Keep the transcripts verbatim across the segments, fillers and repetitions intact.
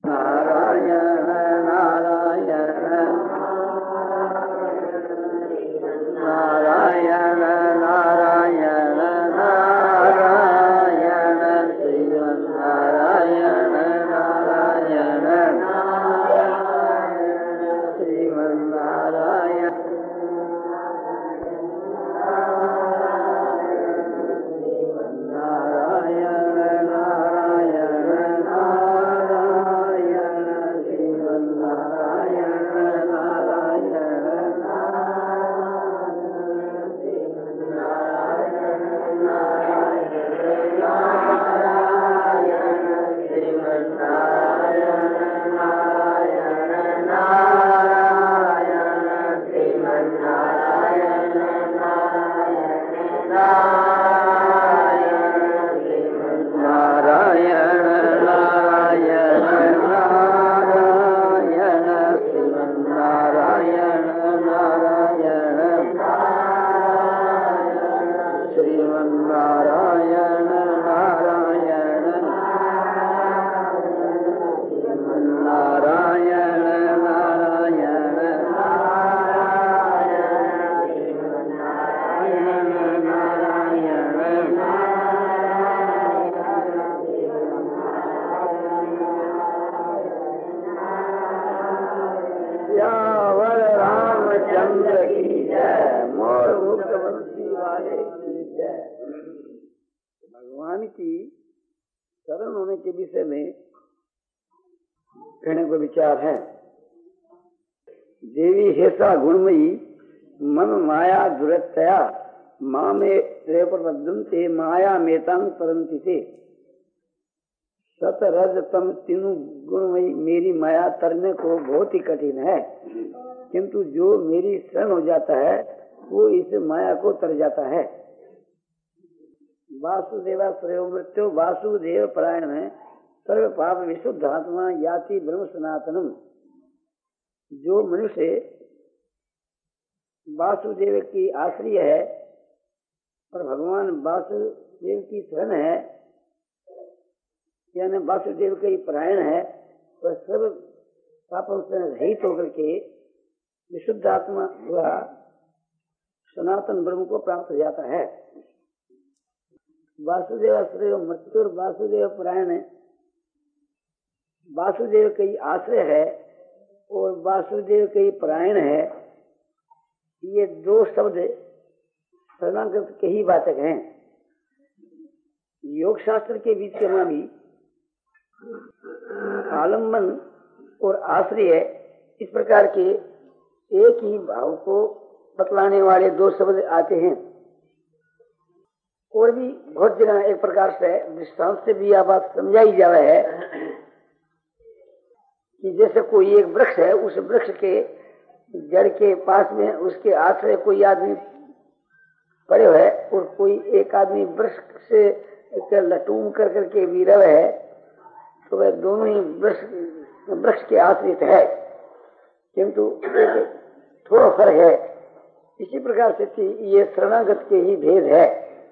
नारायण नारायण नारायण नारायण नारायण श्रीमन नारायण नारायण श्रीमन नारायण भगवान की शरण होने के विषय में कहने को विचार है। देवी हेसा गुणमयी मन माया दुरतया माँ में रेपदंते माया मेतांग परंति से सत रज तम तीनों गुणमयी मेरी माया तरने को बहुत ही कठिन है, किंतु जो मेरी शरण हो जाता है वो इस माया को तर जाता है। वासुदेवा श्रेयो मृत्यु वासुदेव परायण है सर्व पाप विशुद्ध आत्मा याति ब्रह्म सनातनम। जो मनुष्य वासुदेव की आश्रय है और भगवान वासुदेव की शरण है, यानी वासुदेव का ही परायण है, वह सब पापों से रहित होकर के विशुद्ध आत्मा हुआ सनातन ब्रह्म को प्राप्त हो जाता है। वासुदेव आश्रय मृत्यु और वासुदेव परायण है, वासुदेव का ही आश्रय है और वासुदेव का ही परायण है। ये दो शब्द शरणागत के ही वाचक हैं। योग शास्त्र के बीच में भी आलम्बन और आश्रय इस प्रकार के एक ही भाव को बतलाने वाले दो शब्द आते हैं। और भी बहुत जगह एक प्रकार से दृष्टांत से भी यह बात समझाई जा रहा है कि जैसे कोई एक वृक्ष है, उस वृक्ष के जड़ के पास में उसके आश्रय कोई आदमी पड़े हुए है और कोई एक आदमी वृक्ष से लटूम कर करके भी रहे है, तो वह दोनों ही वृक्ष वृक्ष के आश्रित है, किंतु थोड़ा फर्क है। इसी प्रकार से ये शरणागत के ही भेद है।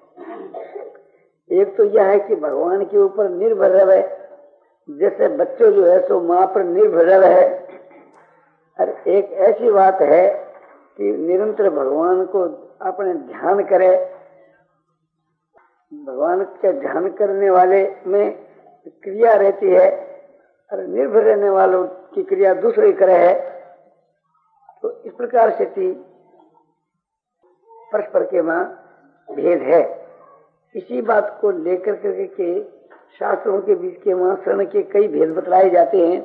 एक तो यह है कि भगवान के ऊपर निर्भर रहे, जैसे बच्चों जो है सो माँ पर निर्भर रहे, और एक ऐसी बात है कि निरंतर भगवान को अपने ध्यान करे। भगवान के ध्यान करने वाले में क्रिया रहती है और निर्भर रहने वालों की क्रिया दूसरे करे है। तो इस प्रकार से परस्पर के मां भेद है। इसी बात को लेकर करके के शास्त्रों के बीच के वहां शरण के कई भेद बतलाए जाते हैं।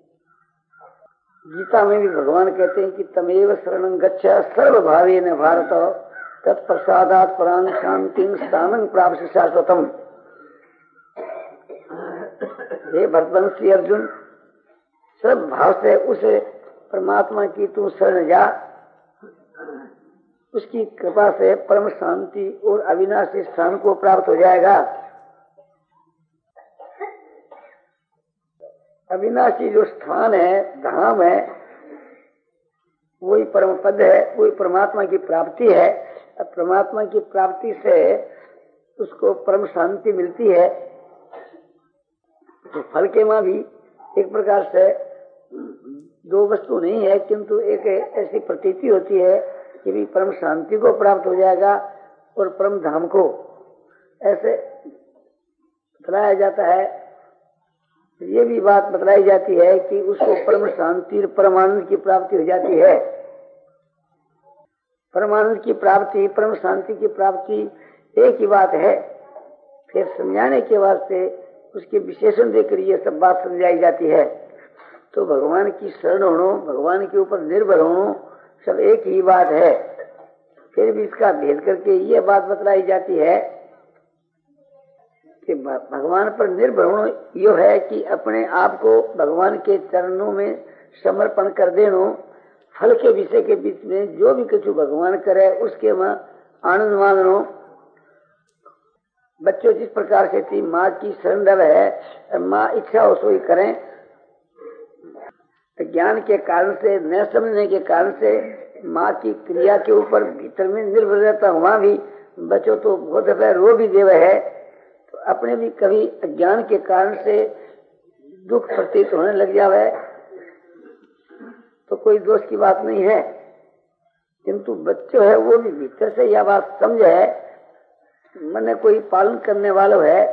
गीता में भी भगवान कहते हैं कि तमेव शरणं गच्छ सर्वभावेन भारत तत्प्रसादात् परां शांतिं स्थानं प्राप्स्य शाश्वतम्। हे भरतवंशी अर्जुन, सब भाव से उस परमात्मा की तू शरण जा, उसकी कृपा से परम शांति और अविनाशी स्थान को प्राप्त हो जाएगा। अविनाशी जो स्थान है, धाम है, वही परम पद है, वही परमात्मा की प्राप्ति है। परमात्मा की प्राप्ति से उसको परम शांति मिलती है। तो फल के मां भी एक प्रकार से दो वस्तु नहीं है, किंतु एक ऐसी प्रतीति होती है कि भी परम शांति को प्राप्त हो जाएगा और परम धाम को ऐसे बतलाया जाता है। ये भी बात बतलाई जाती है कि उसको परम शांति परमानंद की प्राप्ति हो जाती है। परमानंद की प्राप्ति, परम शांति की प्राप्ति एक ही बात है। फिर समझाने के वास्ते उसके विशेषण देकर ये सब बात समझाई जाती है। तो भगवान की शरण होनो, भगवान के ऊपर निर्भर होनो, सब एक ही बात है। फिर भी इसका भेद करके ये बात बतलाई जाती है कि भगवान पर निर्भर होना यो है कि अपने आप को भगवान के चरणों में समर्पण कर देनो। फल के विषय के बीच में जो भी कुछ भगवान करे उसके में आनंद मानो। बच्चों जिस प्रकार से थी माँ की शरण है, माँ इच्छा हो सो ही करें। ज्ञान के कारण से, न समझने के कारण से माँ की क्रिया के ऊपर भीतर में निर्भर रहता हुआ भी बच्चों तो बहुत है, रो भी देव है। तो अपने भी कभी अज्ञान के कारण से दुख प्रतीत होने लग जावे तो कोई दोष की बात नहीं है। किंतु बच्चों है वो भी भीतर से यह बात समझे है, मैंने कोई पालन करने वाला है,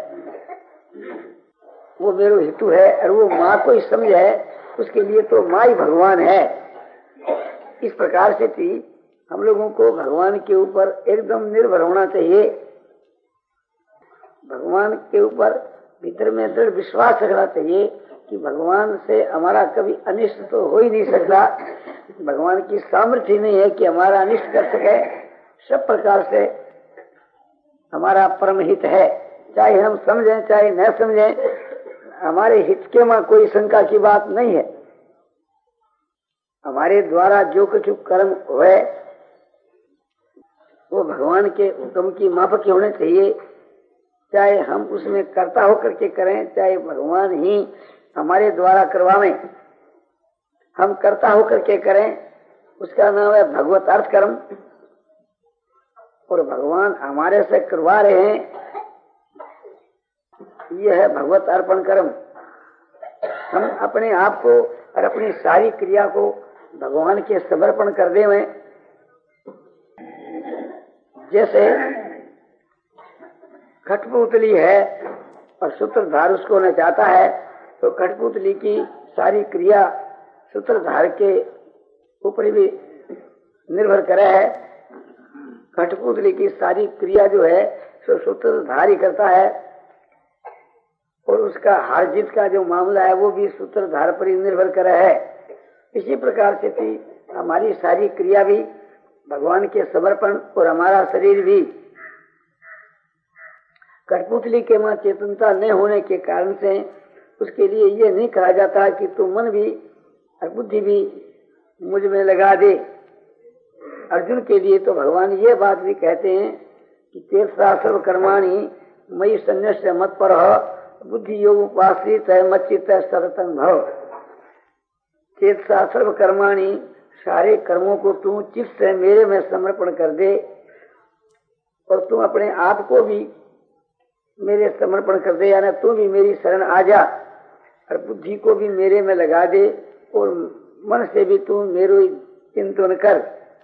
वो मेरे हेतु है, और वो माँ को ही समझे है, उसके लिए तो माँ ही भगवान है। इस प्रकार से थी हम लोगों को भगवान के ऊपर एकदम निर्भर होना चाहिए। भगवान के ऊपर भीतर में दृढ़ विश्वास रखना चाहिए कि भगवान से हमारा कभी अनिष्ट तो हो ही नहीं सकता। भगवान की सामर्थ्य नहीं है कि हमारा अनिष्ट कर सके। सब प्रकार से हमारा परम हित है, चाहे हम समझें चाहे न समझें, हमारे हित के में कोई शंका की बात नहीं है। हमारे द्वारा जो कुछ कर्म हुए वो भगवान के हुक्म की माफक के होने चाहिए। चाहे हम उसमें कर्ता होकर के करें, चाहे भगवान ही हमारे द्वारा करवावें, हम कर्ता होकर के करें, उसका नाम है भगवत अर्थ कर्म। और भगवान हमारे से करवा रहे हैं, यह है भगवत अर्पण कर्म। हम अपने आप को और अपनी सारी क्रिया को भगवान के समर्पण कर दें। जैसे कठपुतली है और सूत्रधार उसको नचाता है, तो कठपुतली की सारी क्रिया सूत्रधार के ऊपर भी निर्भर करे है। कठपुतली की सारी क्रिया जो है सो सूत्रधार ही करता है, और उसका हार जीत का जो मामला है वो भी सूत्रधार पर ही निर्भर करे है। इसी प्रकार से थी हमारी सारी क्रिया भी भगवान के समर्पण, और हमारा शरीर भी कठपुतली के मां चेतनता न होने के कारण से उसके लिए ये नहीं कहा जाता कि तू मन भी और बुद्धि भी मुझ में लगा दे। अर्जुन के लिए तो भगवान ये बात भी कहते हैं कि तीर्था सर्व कर्माणि मयि सन्न्यस्य मत पर बुद्धि योग उपासित है मच्चित सततं भव। तीर्था सर्व कर्माणि, सारे कर्मों को तू चित्त से मेरे में समर्पण कर दे, और तू अपने आप को भी मेरे समर्पण कर दे, यानी तू भी मेरी शरण आ जा, और बुद्धि को भी मेरे में लगा दे, और मन से भी तू मेरे चिंतन कर।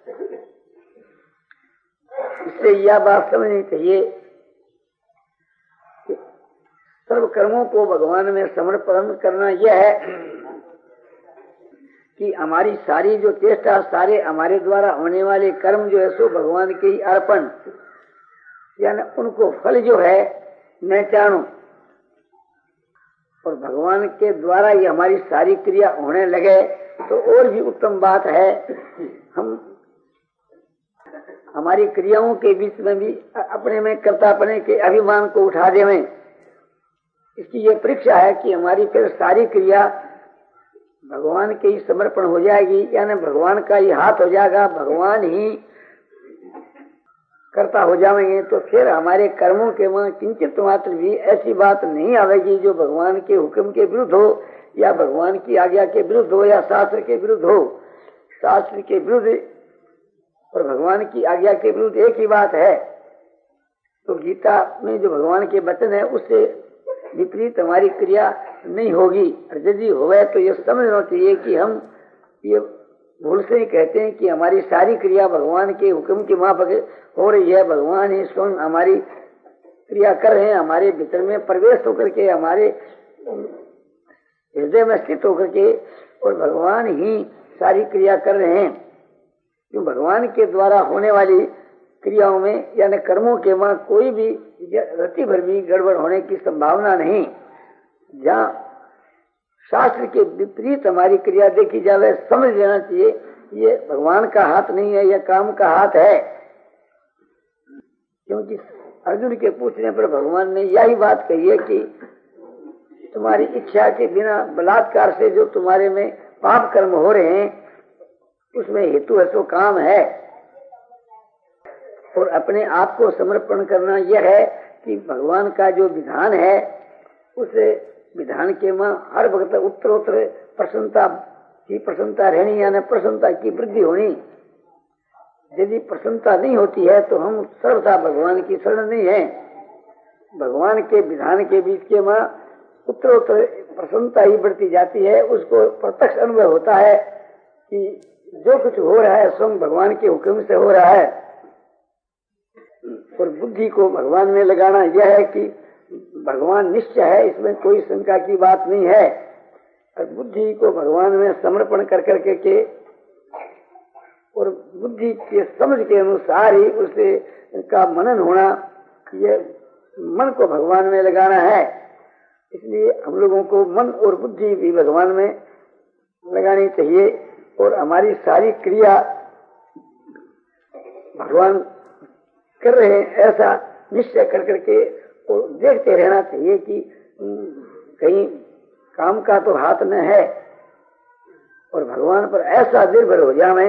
इससे यह बात समझनी चाहिए कि सर्व कर्मों को भगवान में समर्पण करना यह है कि हमारी सारी जो चेष्टा, सारे हमारे द्वारा होने वाले कर्म जो है सो भगवान के ही अर्पण, यानी उनको फल जो है मैं चाहूं, और भगवान के द्वारा ही हमारी सारी क्रिया होने लगे तो और भी उत्तम बात है। हम हमारी क्रियाओं के बीच में भी अपने में कर्तापने के अभिमान को उठा देवें। इसकी ये परीक्षा है कि हमारी फिर सारी क्रिया भगवान के ही समर्पण हो जाएगी, यानी भगवान का ही हाथ हो जाएगा, भगवान ही करता हो जाएंगे। तो फिर हमारे कर्मों के वहां किंचित मात्र भी ऐसी बात नहीं आवेगी जो भगवान के हुक्म के विरुद्ध हो, या भगवान की आज्ञा के विरुद्ध हो, या शास्त्र के विरुद्ध हो। शास्त्र के विरुद्ध और भगवान की आज्ञा के विरुद्ध एक ही बात है। तो गीता में जो भगवान के वचन है उससे विपरीत हमारी क्रिया नहीं होगी। और यदि होवे तो ये समझना चाहिए कि हम ये भूल से ही कहते हैं कि हमारी सारी क्रिया भगवान के हुक्म के माफक हो रही है। भगवान ही स्वयं हमारी क्रिया कर रहे हैं, हमारे भीतर में प्रवेश होकर के, हमारे हृदय में स्थित होकर के, और भगवान ही सारी क्रिया कर रहे हैं। क्यों? भगवान के द्वारा होने वाली क्रियाओं में यानी कर्मों के वहां कोई भी रति भर भी गड़बड़ होने की संभावना नहीं। जहाँ शास्त्र के विपरीत हमारी क्रिया देखी जावे, समझ लेना चाहिए ये भगवान का हाथ नहीं है, यह काम का हाथ है। क्योंकि अर्जुन के पूछने पर भगवान ने यही बात कही है कि तुम्हारी इच्छा के बिना बलात्कार से जो तुम्हारे में पाप कर्म हो रहे हैं उसमें हेतु है सो काम है। और अपने आप को समर्पण करना यह है कि भगवान का जो विधान है उस विधान के मां हर वक्त उत्तरोत्तर प्रसन्नता की प्रसन्नता रहनी, यानी प्रसन्नता की वृद्धि होनी। यदि प्रसन्नता नहीं होती है तो हम सर्वथा भगवान की शरण नहीं है। भगवान के विधान के बीच के मां उत्तरोत्तर प्रसन्नता ही बढ़ती जाती है। उसको प्रत्यक्ष अनुभव होता है कि जो कुछ हो रहा है स्वयं भगवान के हुक्म से हो रहा है। और बुद्धि को भगवान में लगाना यह है कि भगवान निश्चय है, इसमें कोई शंका की बात नहीं है। और बुद्धि को भगवान में समर्पण कर करके के और बुद्धि के समझ के अनुसार ही उसे का मनन होना, ये मन को भगवान में लगाना है। इसलिए हम लोगों को मन और बुद्धि भी भगवान में लगानी चाहिए और हमारी सारी क्रिया भगवान कर रहे हैं ऐसा निश्चय कर करके और देखते रहना चाहिए कि कहीं काम का तो हाथ न है। और भगवान पर ऐसा निर्भर हो जाए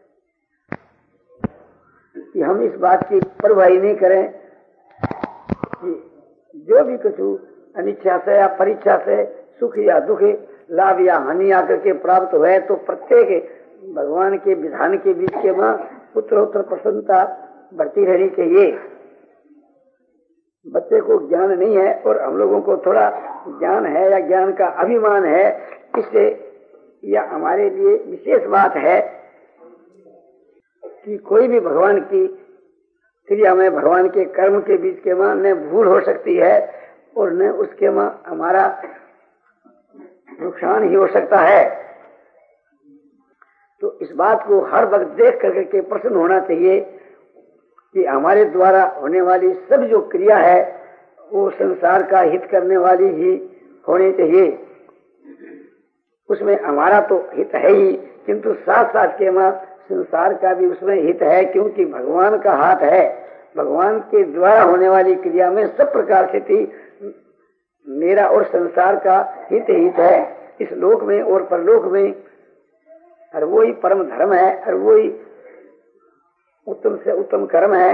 कि हम इस बात की परवाह नहीं करें कि जो भी कुछ अनिच्छा से या परीक्षा से सुख या दुख, लाभ या हानि आकर के प्राप्त हुए तो प्रत्येक भगवान के विधान के बीच के मां उत्तरोत्तर प्रसन्नता बढ़ती रहनी चाहिए। बच्चे को ज्ञान नहीं है और हम लोगों को थोड़ा ज्ञान है या ज्ञान का अभिमान है, इससे यह हमारे लिए विशेष बात है कि कोई भी भगवान की क्रिया में, भगवान के कर्म के बीच के मां न भूल हो सकती है और न उसके मां हमारा नुकसान ही हो सकता है। तो इस बात को हर वक्त देख करके प्रसन्न होना चाहिए कि हमारे द्वारा होने वाली सब जो क्रिया है वो संसार का हित करने वाली ही होनी चाहिए। उसमें हमारा तो हित है ही, किंतु साथ साथ के मां संसार का भी उसमें हित है, क्योंकि भगवान का हाथ है। भगवान के द्वारा होने वाली क्रिया में सब प्रकार से थी मेरा और संसार का हित हित है, इस लोक में और परलोक में। और वही परम धर्म है और वही उत्तम से उत्तम कर्म है।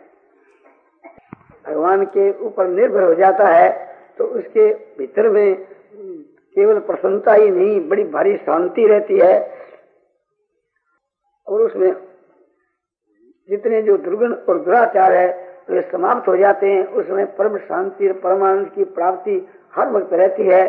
भगवान के ऊपर निर्भर हो जाता है तो उसके भीतर में केवल प्रसन्नता ही नहीं, बड़ी भारी शांति रहती है। और उसमें जितने जो दुर्गुण और दुराचार है वे समाप्त हो जाते हैं। उसमें परम शांति और परमानंद की प्राप्ति हर वक्त रहती है।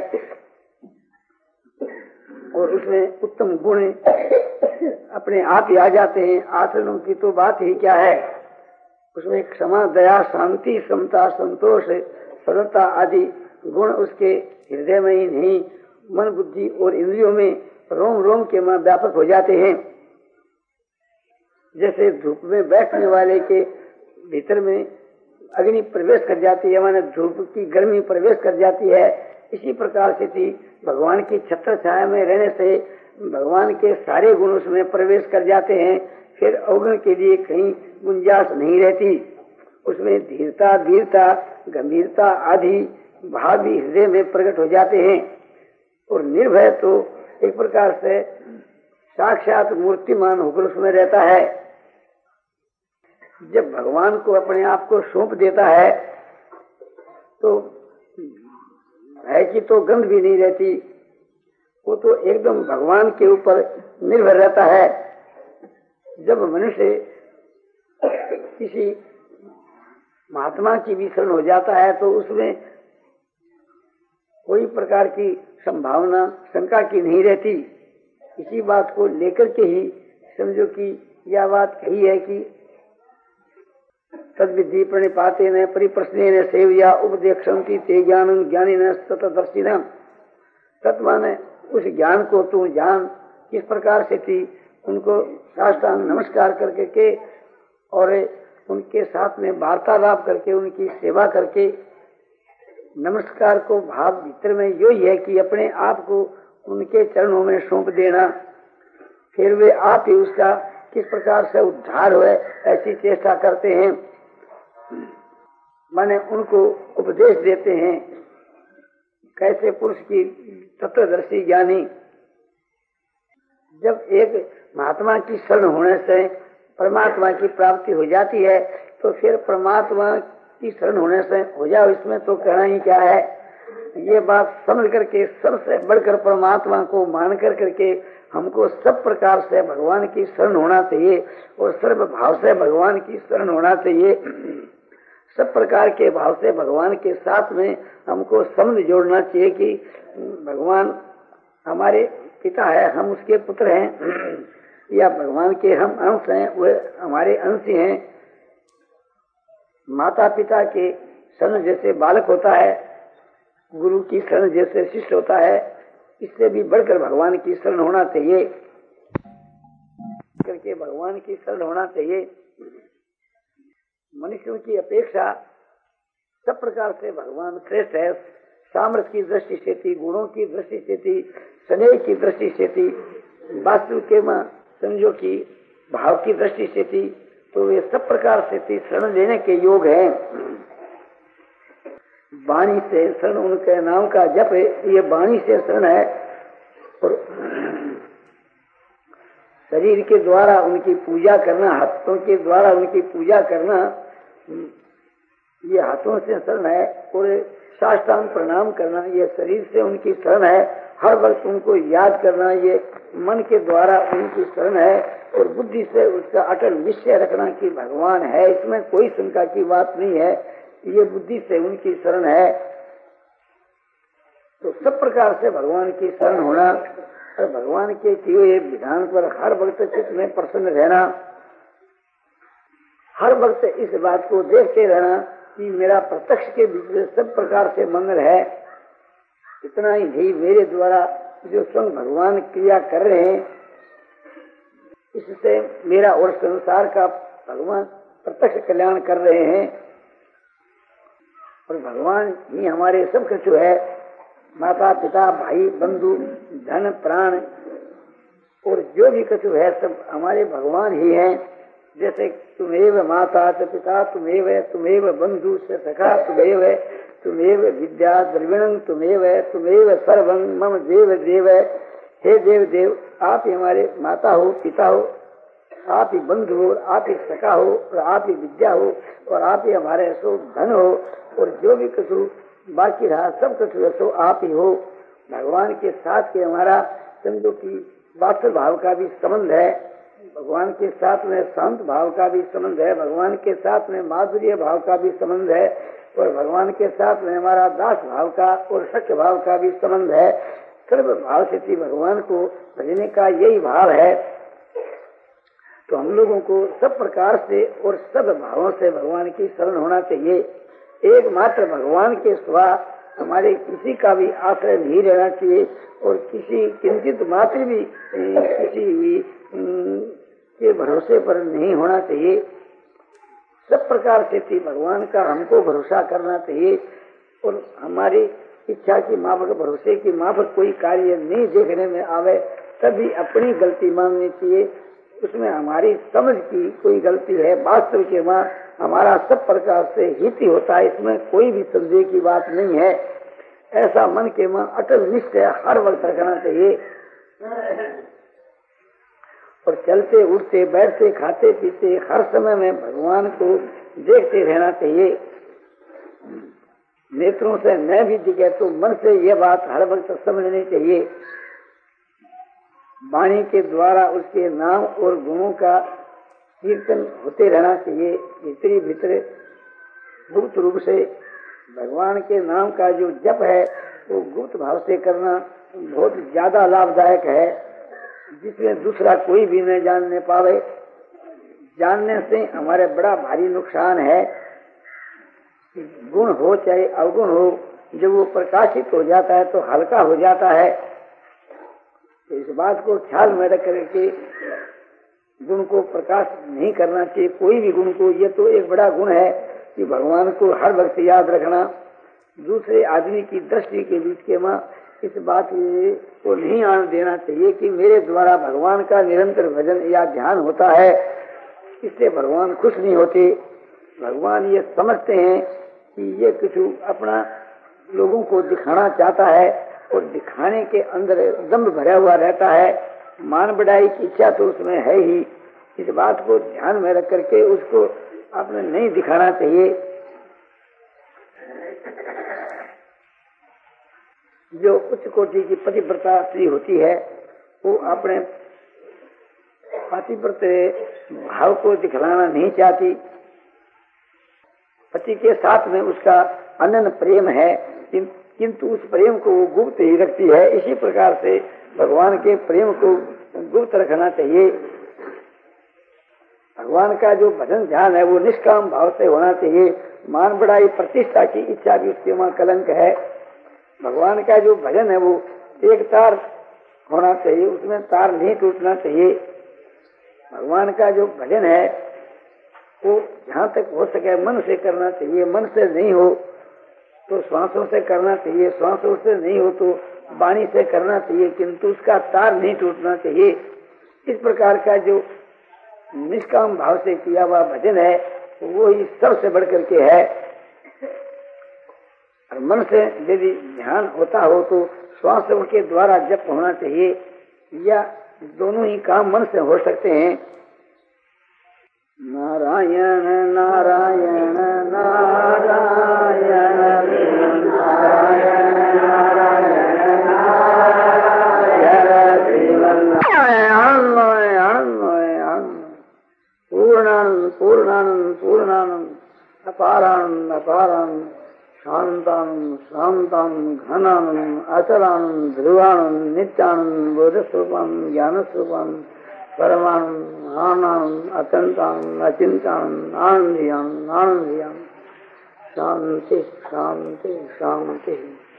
और उसमें उत्तम गुण अपने आप ही आ जाते हैं। आचरणों की तो बात ही क्या है, उसमें क्षमा, दया, शांति, समता, संतोष, सरलता आदि गुण उसके हृदय में ही नहीं, मन, बुद्धि और इंद्रियों में रोम रोम के मां व्यापक हो जाते हैं। जैसे धूप में बैठने वाले के भीतर में अग्नि प्रवेश कर जाती है, माने धूप की गर्मी प्रवेश कर जाती है, इसी प्रकार से थी भगवान की छत्र छाया में रहने से भगवान के सारे गुण उसमें प्रवेश कर जाते हैं। फिर अवगुण के लिए कहीं गुंजाइश नहीं रहती। उसमें धीरता, वीरता, गंभीरता आदि भाव भी हृदय में प्रकट हो जाते हैं। और निर्भय तो एक प्रकार से साक्षात मूर्तिमान होकर उसमें रहता है। जब भगवान को अपने आप को सौंप देता है तो है कि तो गंध भी नहीं रहती, वो तो एकदम भगवान के ऊपर निर्भर रहता है। जब मनुष्य किसी महात्मा की भी शरण हो जाता है तो उसमें कोई प्रकार की संभावना शंका की नहीं रहती। इसी बात को लेकर के ही समझो कि यह बात कही है कि तद्विधि प्रणिपाते न परिप्रश्न सेवया उपदेक्षन्ति ते ज्ञान ज्ञानी न तत्दर्शी न। तत् माने उस ज्ञान को तू जान किस प्रकार से थी, उनको साष्टांग नमस्कार करके के और उनके साथ में वार्तालाप करके उनकी सेवा करके। नमस्कार को भाव भीतर में यो ही है कि अपने आप को उनके चरणों में सौंप देना, फिर वे आप ही उसका किस प्रकार से उद्धार हो ऐसी चेष्टा करते हैं। माने उनको उपदेश देते हैं कैसे पुरुष की तत्वदर्शी ज्ञानी। जब एक महात्मा की शरण होने से परमात्मा की प्राप्ति हो जाती है तो फिर परमात्मा की शरण होने से हो जाओ, इसमें तो कहना ही क्या है। ये बात समझ करके सबसे बढ़कर परमात्मा को मान कर करके हमको सब प्रकार से भगवान की शरण होना चाहिए और सर्व भाव से भगवान की शरण होना चाहिए। सब प्रकार के भाव से भगवान के साथ में हमको समझ जोड़ना चाहिए कि भगवान हमारे पिता है, हम उसके पुत्र हैं, या भगवान के हम अंश हैं, वे हमारे अंश हैं। माता पिता के शरण जैसे बालक होता है, गुरु की शरण जैसे शिष्य होता है, इससे भी बढ़कर भगवान की शरण होना चाहिए, करके भगवान की शरण होना चाहिए। मनुष्यों की अपेक्षा सब प्रकार से भगवान श्रेष्ठ है। सामर्थ्य की दृष्टि से थी, गुणों की दृष्टि से थी, स्नेह की दृष्टि से थी, वास्तु के मां समझो की भाव की दृष्टि से थी, तो वे सब प्रकार से थी शरण लेने के योग हैं। वाणी से शरण उनके नाम का जप है, ये वाणी से शरण है। और शरीर के द्वारा उनकी पूजा करना, हाथों के द्वारा उनकी पूजा करना, ये हाथों से शरण है। और साष्टांग प्रणाम करना, ये शरीर से उनकी शरण है। हर वक्त उनको याद करना, ये मन के द्वारा उनकी शरण है। और बुद्धि से उसका अटल निश्चय रखना कि भगवान है, इसमें कोई शंका की बात नहीं है, ये बुद्धि से उनकी शरण है। तो सब प्रकार से भगवान की शरण होना और भगवान के किए हुए विधान पर हर वक्त चित्त में प्रसन्न रहना, हर वक्त इस बात को देखते रहना कि मेरा प्रत्यक्ष के बीच सब प्रकार से मंगल है। इतना ही नहीं, मेरे द्वारा जो स्वयं भगवान क्रिया कर रहे हैं, इससे मेरा और संसार का भगवान प्रत्यक्ष कल्याण कर रहे हैं। और भगवान ही हमारे सब कुछ है। माता पिता भाई बंधु धन प्राण और जो भी कुछ है सब हमारे भगवान ही हैं। जैसे तुमेव माता च पिता तुमेव तुमेव बंधु से सखा तुमेव तुमेव विद्या द्रविणं तुमेव तुमेव सर्वं मम देव देव। हे देव देव, आप ही हमारे माता हो, पिता हो, आप ही बंधु हो, आप ही सखा हो, और आप ही विद्या हो, और आप ही हमारे सो धन हो, और जो भी कुछ बाकी रहा सब कुछ सो आप ही हो। भगवान के साथ के हमारा समझो कि वात्सल्य भाव का भी संबंध है, भगवान के साथ में शांत भाव का भी संबंध है, भगवान के साथ में माधुर्य भाव का भी संबंध है, और भगवान के साथ में हमारा दास भाव का और सत्य भाव का भी संबंध है। सर्व भाव से भगवान को भजने का यही भाव है। तो हम लोगों को सब प्रकार से और सब भावों से भगवान की शरण होना चाहिए। एकमात्र भगवान के सिवा हमारे किसी का भी आश्रय नहीं रहना चाहिए, और किसी किंचित मात्र भी किसी भी के भरोसे पर नहीं होना चाहिए। सब प्रकार से थी भगवान का हमको भरोसा करना चाहिए, और हमारी इच्छा की माफक भरोसे की माफक कोई कार्य नहीं देखने में आवे तभी अपनी गलती माननी चाहिए। उसमें हमारी समझ की कोई गलती है, वास्तव के मां हमारा सब प्रकार से हित ही होता है, इसमें कोई भी संदेह की बात नहीं है। ऐसा मन के मां अटल निश्चय हर वक्त रखना चाहिए, और चलते उठते बैठते खाते पीते हर समय में भगवान को देखते रहना चाहिए। नेत्रों से न भी दिखे तो मन से यह बात हर वक्त समझनी चाहिए। वाणी के द्वारा उसके नाम और गुणों का कीर्तन होते रहना चाहिए। भीतरी भीतर गुप्त रूप से भगवान के नाम का जो जप है तो गुप्त भाव से करना बहुत ज्यादा लाभदायक है, जिसमें दूसरा कोई भी न जानने पावे। जानने से हमारे बड़ा भारी नुकसान है। गुण हो चाहे अवगुण हो, जब वो प्रकाशित हो जाता है तो हल्का हो जाता है। तो इस बात को ख्याल में रख करके गुण को प्रकाश नहीं करना चाहिए, कोई भी गुण को। ये तो एक बड़ा गुण है कि भगवान को हर वक्त याद रखना। दूसरे आदमी की दृष्टि के बीच के माँ इस बात को नहीं आने देना चाहिए कि मेरे द्वारा भगवान का निरंतर भजन या ध्यान होता है, इससे भगवान खुश नहीं होते। भगवान ये समझते हैं कि ये कुछ अपना लोगों को दिखाना चाहता है और दिखाने के अंदर दम्भ भरा हुआ रहता है। मान बढ़ाई की इच्छा तो उसमें है ही। इस बात को ध्यान में रख करके उसको आपने नहीं दिखाना चाहिए। जो उच्च कोटि की पतिव्रता स्त्री होती है वो अपने पतिव्रत भाव को दिखलाना नहीं चाहती। पति के साथ में उसका अनन्य प्रेम है, किंतु उस प्रेम को वो गुप्त ही रखती है। इसी प्रकार से भगवान के प्रेम को गुप्त रखना चाहिए। भगवान का जो भजन ध्यान है वो निष्काम भाव से होना चाहिए। मान बढ़ाई प्रतिष्ठा की इच्छा भी उसके वहाँ कलंक है। भगवान का जो भजन है वो एक तार होना चाहिए, उसमें तार नहीं टूटना चाहिए। भगवान का जो भजन है वो जहाँ तक हो सके मन से करना चाहिए। मन से नहीं हो तो श्वासों से करना चाहिए, श्वासों से नहीं हो तो वाणी से करना चाहिए, किंतु उसका तार नहीं टूटना चाहिए। इस प्रकार का जो निष्काम भाव से किया हुआ भजन है वो ही सबसे बढ़ करके है। और मन से यदि ध्यान होता हो तो श्वासों के द्वारा जप होना चाहिए, या दोनों ही काम मन से हो सकते हैं। नारायण नारायण नारायण नारायण नारायण पूर्णानंद पूर्णानंद पूर्णानंद अपारानंद अपारानंद शांतानंद शांतानंद घनानंद अचलानंद ध्रुवानंद नित्यानंद बोधस्वरूपानंद ज्ञानस्वरूपानंद परमानंद आनंद अत्यंतानंद अचिंतानंद आनंदियानंद आनंदियानंद शांति शांति शांति।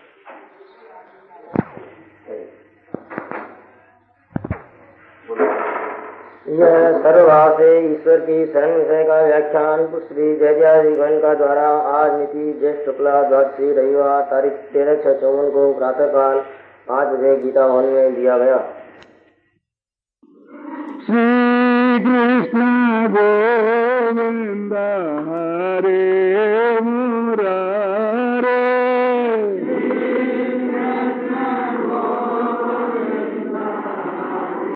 यह सर्वभाव ईश्वर की शरण विषय का व्याख्यान श्री जय जय का द्वारा आज मिति ज्येष्ठ शुक्ला द्वादशी रविवार तारीख तेरह छह चौवन को प्रातःकाल पाँच बजे गीता भवन में दिया गया। श्री कृष्ण गोविंद हरे